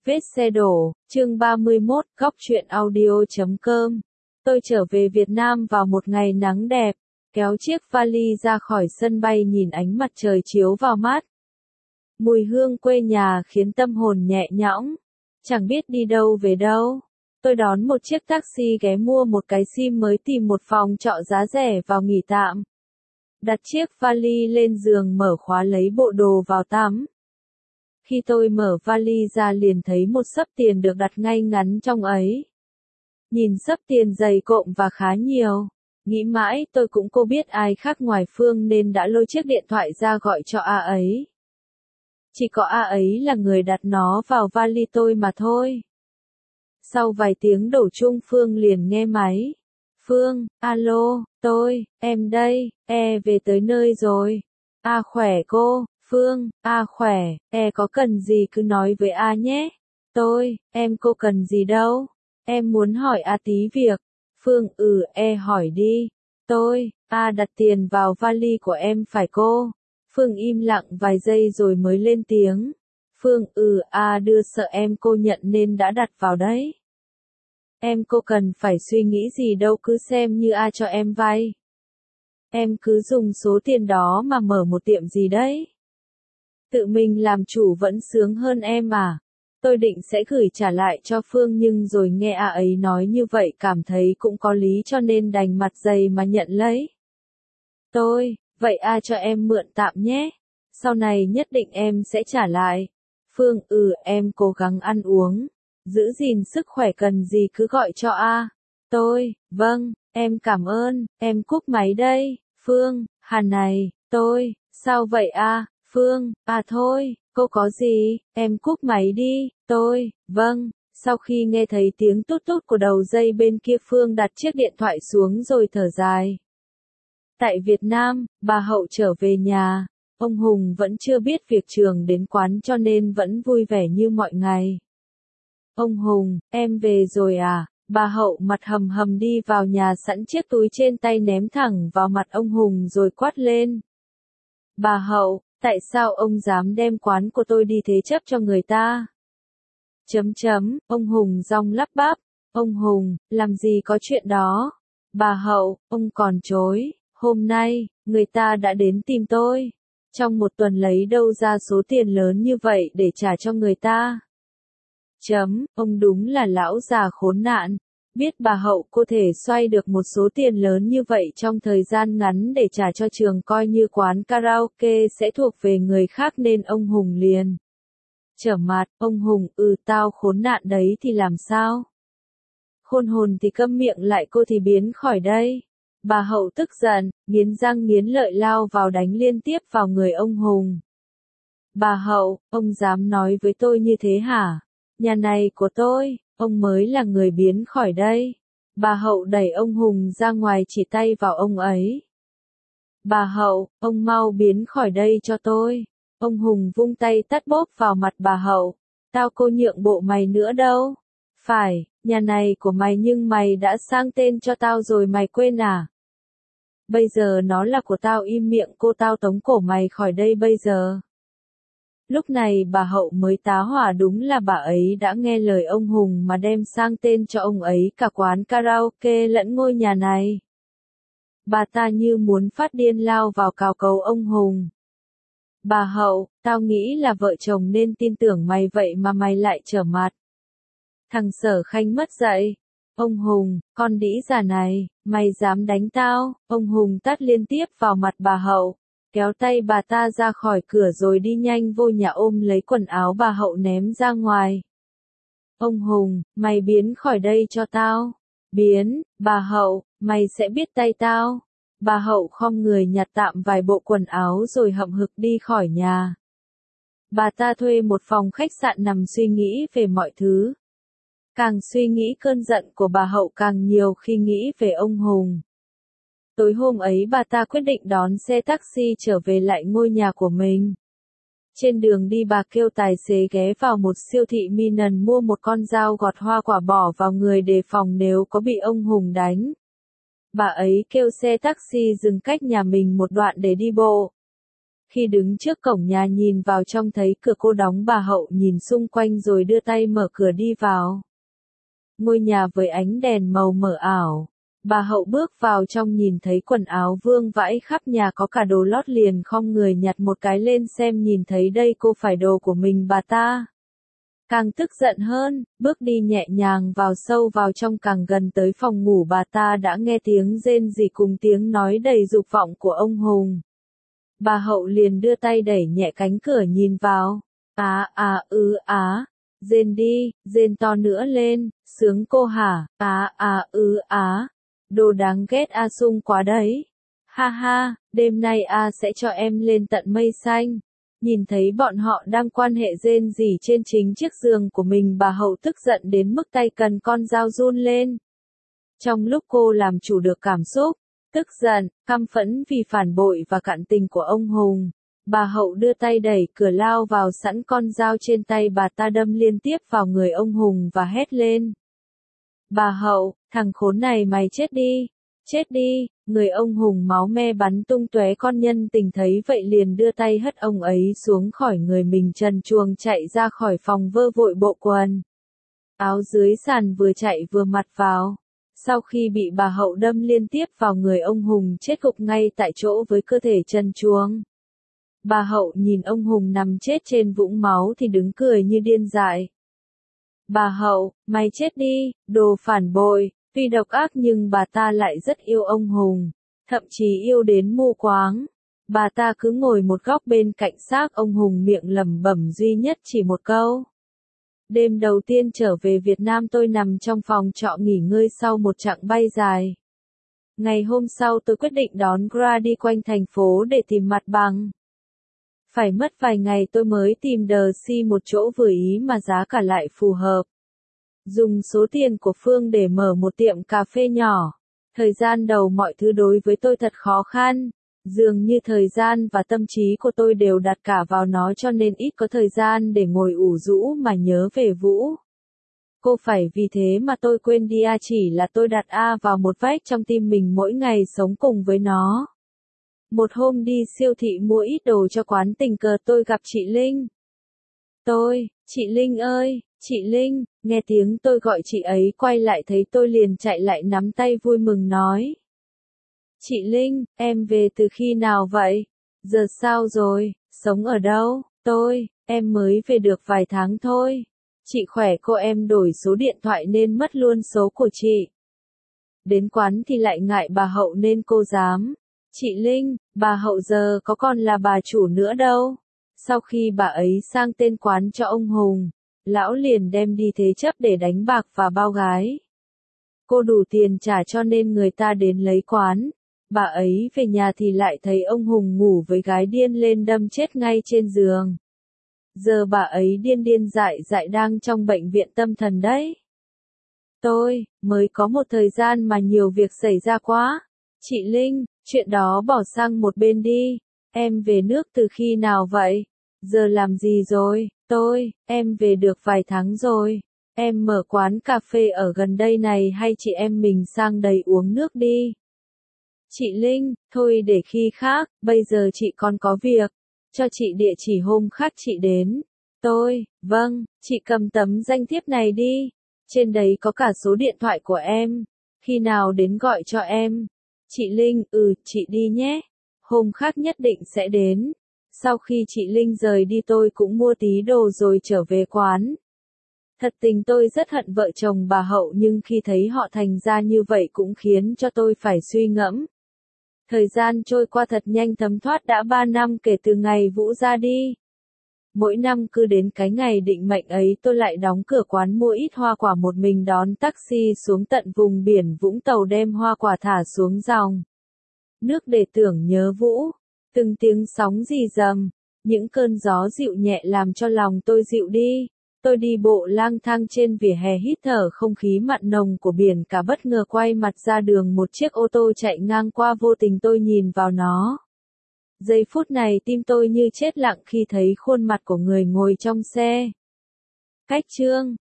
Vết xe đổ, chương 31, góc truyện audio.com. Tôi trở về Việt Nam vào một ngày nắng đẹp, kéo chiếc vali ra khỏi sân bay nhìn ánh mặt trời chiếu vào mắt. Mùi hương quê nhà khiến tâm hồn nhẹ nhõm, chẳng biết đi đâu về đâu. Tôi đón một chiếc taxi ghé mua một cái sim mới tìm một phòng trọ giá rẻ vào nghỉ tạm. Đặt chiếc vali lên giường mở khóa lấy bộ đồ vào tắm. Khi tôi mở vali ra liền thấy một xấp tiền được đặt ngay ngắn trong ấy. Nhìn xấp tiền dày cộm và khá nhiều. Nghĩ mãi tôi cũng cô biết ai khác ngoài Phương nên đã lôi chiếc điện thoại ra gọi cho A ấy. Chỉ có A ấy là người đặt nó vào vali tôi mà thôi. Sau vài tiếng đổ chuông Phương liền nghe máy. Phương, alo, em đây, về tới nơi rồi. A khỏe cô. Phương, khỏe, có cần gì cứ nói với A nhé. Cô cần gì đâu. Em muốn hỏi A tí việc. Phương, hỏi đi. đặt tiền vào vali của em phải cô. Phương im lặng vài giây rồi mới lên tiếng. Phương, đưa sợ em cô nhận nên đã đặt vào đấy. Cô cần phải suy nghĩ gì đâu cứ xem như A cho em vay. Em cứ dùng số tiền đó mà mở một tiệm gì đấy. Tự mình làm chủ vẫn sướng hơn em à. Tôi định sẽ gửi trả lại cho Phương nhưng rồi nghe A ấy nói như vậy cảm thấy cũng có lý cho nên đành mặt dày mà nhận lấy. Vậy A cho em mượn tạm nhé. Sau này nhất định em sẽ trả lại. Phương, em cố gắng ăn uống. Giữ gìn sức khỏe cần gì cứ gọi cho A. Vâng, em cảm ơn, em cúp máy đây. Phương, này, sao vậy A? Phương, thôi, cô có gì, em cúp máy đi. Vâng, sau khi nghe thấy tiếng tút tút của đầu dây bên kia Phương đặt chiếc điện thoại xuống rồi thở dài. Tại Việt Nam, bà Hậu trở về nhà, ông Hùng vẫn chưa biết việc Trường đến quán cho nên vẫn vui vẻ như mọi ngày. Ông Hùng, em về rồi à? Bà Hậu mặt hầm hầm đi vào nhà sẵn chiếc túi trên tay ném thẳng vào mặt ông Hùng rồi quát lên. Bà Hậu, tại sao ông dám đem quán của tôi đi thế chấp cho người ta? Ông Hùng giọng lắp bắp. Ông Hùng, làm gì có chuyện đó? Bà Hậu, ông còn chối. Hôm nay, người ta đã đến tìm tôi. Trong một tuần lấy đâu ra số tiền lớn như vậy để trả cho người ta? Ông đúng là lão già khốn nạn. Biết bà Hậu có thể xoay được một số tiền lớn như vậy trong thời gian ngắn để trả cho Trường coi như quán karaoke sẽ thuộc về người khác nên ông Hùng liền. Trở mặt, ông Hùng, tao khốn nạn đấy thì làm sao? Khôn hồn thì câm miệng lại cô thì biến khỏi đây. Bà Hậu tức giận, nghiến răng nghiến lợi lao vào đánh liên tiếp vào người ông Hùng. Bà Hậu, ông dám nói với tôi như thế hả? Nhà này của tôi, ông mới là người biến khỏi đây. Bà Hậu đẩy ông Hùng ra ngoài chỉ tay vào ông ấy. Bà Hậu, ông mau biến khỏi đây cho tôi. Ông Hùng vung tay tát bốp vào mặt bà Hậu. Tao cô nhượng bộ mày nữa đâu. Phải, nhà này của mày nhưng mày đã sang tên cho tao rồi mày quên à? Bây giờ nó là của tao im miệng cô tao tống cổ mày khỏi đây bây giờ. Lúc này bà Hậu mới tá hỏa đúng là bà ấy đã nghe lời ông Hùng mà đem sang tên cho ông ấy cả quán karaoke lẫn ngôi nhà này. Bà ta như muốn phát điên lao vào cào cấu ông Hùng. Bà Hậu, tao nghĩ là vợ chồng nên tin tưởng mày vậy mà mày lại trở mặt. Thằng Sở Khanh mất dạy. Ông Hùng, con đĩ già này, mày dám đánh tao? Ông Hùng tát liên tiếp vào mặt bà Hậu. Kéo tay bà ta ra khỏi cửa rồi đi nhanh vô nhà ôm lấy quần áo bà Hậu ném ra ngoài. Ông Hùng, mày biến khỏi đây cho tao. Biến, bà Hậu, mày sẽ biết tay tao. Bà Hậu khom người nhặt tạm vài bộ quần áo rồi hậm hực đi khỏi nhà. Bà ta thuê một phòng khách sạn nằm suy nghĩ về mọi thứ. Càng suy nghĩ cơn giận của bà Hậu càng nhiều khi nghĩ về ông Hùng. Tối hôm ấy bà ta quyết định đón xe taxi trở về lại ngôi nhà của mình. Trên đường đi bà kêu tài xế ghé vào một siêu thị Minan mua một con dao gọt hoa quả bỏ vào người đề phòng nếu có bị ông Hùng đánh. Bà ấy kêu xe taxi dừng cách nhà mình một đoạn để đi bộ. Khi đứng trước cổng nhà nhìn vào trong thấy cửa cô đóng, bà Hậu nhìn xung quanh rồi đưa tay mở cửa đi vào. Ngôi nhà với ánh đèn màu mờ ảo. Bà Hậu bước vào trong nhìn thấy quần áo vương vãi khắp nhà, có cả đồ lót, liền khom người nhặt một cái lên xem, nhìn thấy đây cô phải đồ của mình, bà ta càng tức giận hơn, bước đi nhẹ nhàng vào sâu vào trong. Càng gần tới phòng ngủ, bà ta đã nghe tiếng rên rỉ cùng tiếng nói đầy dục vọng của ông Hùng. Bà Hậu liền đưa tay đẩy nhẹ cánh cửa nhìn vào. Rên đi, rên to nữa lên, sướng cô hả? Đồ đáng ghét, sung quá đấy. Ha ha, đêm nay sẽ cho em lên tận mây xanh. Nhìn thấy bọn họ đang quan hệ rên rỉ trên chính chiếc giường của mình, bà Hậu tức giận đến mức tay cần con dao run lên. Trong lúc cô làm chủ được cảm xúc, tức giận, căm phẫn vì phản bội và cặn tình của ông Hùng, bà Hậu đưa tay đẩy cửa lao vào, sẵn con dao trên tay, bà ta đâm liên tiếp vào người ông Hùng và hét lên. Bà Hậu, thằng khốn này mày chết đi! Chết đi! Người ông Hùng máu me bắn tung tóe, con nhân tình thấy vậy liền đưa tay hất ông ấy xuống khỏi người mình, trần truồng chạy ra khỏi phòng, vơ vội bộ quần áo dưới sàn, vừa chạy vừa mặt vào. Sau khi bị bà Hậu đâm liên tiếp vào người, ông Hùng chết gục ngay tại chỗ với cơ thể trần truồng. Bà Hậu nhìn ông Hùng nằm chết trên vũng máu thì đứng cười như điên dại. Bà Hậu, mày chết đi, đồ phản bội! Tuy độc ác nhưng bà ta lại rất yêu ông Hùng, thậm chí yêu đến mù quáng. Bà ta cứ ngồi một góc bên cạnh xác ông Hùng, miệng lẩm bẩm duy nhất chỉ một câu. Đêm đầu tiên trở về Việt Nam, tôi nằm trong phòng trọ nghỉ ngơi sau một chặng bay dài. Ngày hôm sau tôi quyết định đón Grab đi quanh thành phố để tìm mặt bằng. Phải mất vài ngày tôi mới tìm được một chỗ vừa ý mà giá cả lại phù hợp. Dùng số tiền của Phương để mở một tiệm cà phê nhỏ. Thời gian đầu mọi thứ đối với tôi thật khó khăn. Dường như thời gian và tâm trí của tôi đều đặt cả vào nó, cho nên ít có thời gian để ngồi ủ rũ mà nhớ về Vũ. Cô phải vì thế mà tôi quên đi chỉ là tôi đặt vào một vách trong tim mình, mỗi ngày sống cùng với nó. Một hôm đi siêu thị mua ít đồ cho quán, tình cờ tôi gặp chị Linh. Chị Linh ơi, chị Linh, nghe tiếng tôi gọi chị ấy quay lại thấy tôi liền chạy lại nắm tay vui mừng nói. Chị Linh, em về từ khi nào vậy? Giờ sao rồi, sống ở đâu? Em mới về được vài tháng thôi. Chị khỏe cô? Em đổi số điện thoại nên mất luôn số của chị. Đến quán thì lại ngại bà Hậu nên cô dám. Chị Linh, bà Hậu giờ có còn là bà chủ nữa đâu. Sau khi bà ấy sang tên quán cho ông Hùng, lão liền đem đi thế chấp để đánh bạc và bao gái. Cô đủ tiền trả cho nên người ta đến lấy quán. Bà ấy về nhà thì lại thấy ông Hùng ngủ với gái, điên lên đâm chết ngay trên giường. Giờ bà ấy điên điên dại dại đang trong bệnh viện tâm thần đấy. Mới có một thời gian mà nhiều việc xảy ra quá. Chị Linh, chuyện đó bỏ sang một bên đi. Em về nước từ khi nào vậy? Giờ làm gì rồi? Em về được vài tháng rồi. Em mở quán cà phê ở gần đây này, hay chị em mình sang đây uống nước đi? Chị Linh, thôi để khi khác, bây giờ chị còn có việc. Cho chị địa chỉ hôm khác chị đến. Vâng, chị cầm tấm danh thiếp này đi. Trên đấy có cả số điện thoại của em. Khi nào đến gọi cho em. Chị Linh, chị đi nhé. Hôm khác nhất định sẽ đến. Sau khi chị Linh rời đi tôi cũng mua tí đồ rồi trở về quán. Thật tình tôi rất hận vợ chồng bà Hậu, nhưng khi thấy họ thành ra như vậy cũng khiến cho tôi phải suy ngẫm. Thời gian trôi qua thật nhanh, thấm thoát đã 3 năm kể từ ngày Vũ ra đi. Mỗi năm cứ đến cái ngày định mệnh ấy tôi lại đóng cửa quán, mua ít hoa quả một mình, đón taxi xuống tận vùng biển Vũng Tàu, đem hoa quả thả xuống dòng nước để tưởng nhớ Vũ. Từng tiếng sóng rì rầm, những cơn gió dịu nhẹ làm cho lòng tôi dịu đi. Tôi đi bộ lang thang trên vỉa hè, hít thở không khí mặn nồng của biển cả, bất ngờ quay mặt ra đường, một chiếc ô tô chạy ngang qua, vô tình tôi nhìn vào nó. Giây phút này tim tôi như chết lặng khi thấy khuôn mặt của người ngồi trong xe. Cách chương